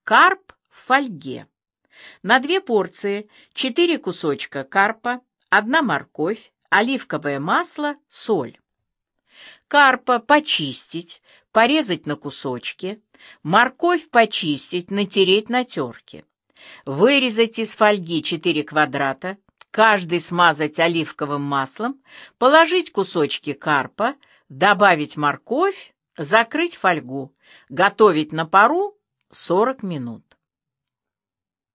Карп в фольге. На 2 порции 4 кусочка карпа, 1 морковь, оливковое масло, соль. Карпа почистить, порезать на кусочки, морковь почистить, натереть на терке. Вырезать из фольги 4 квадрата, каждый смазать оливковым маслом, положить кусочки карпа, добавить морковь, закрыть фольгу, готовить на пару 40 минут.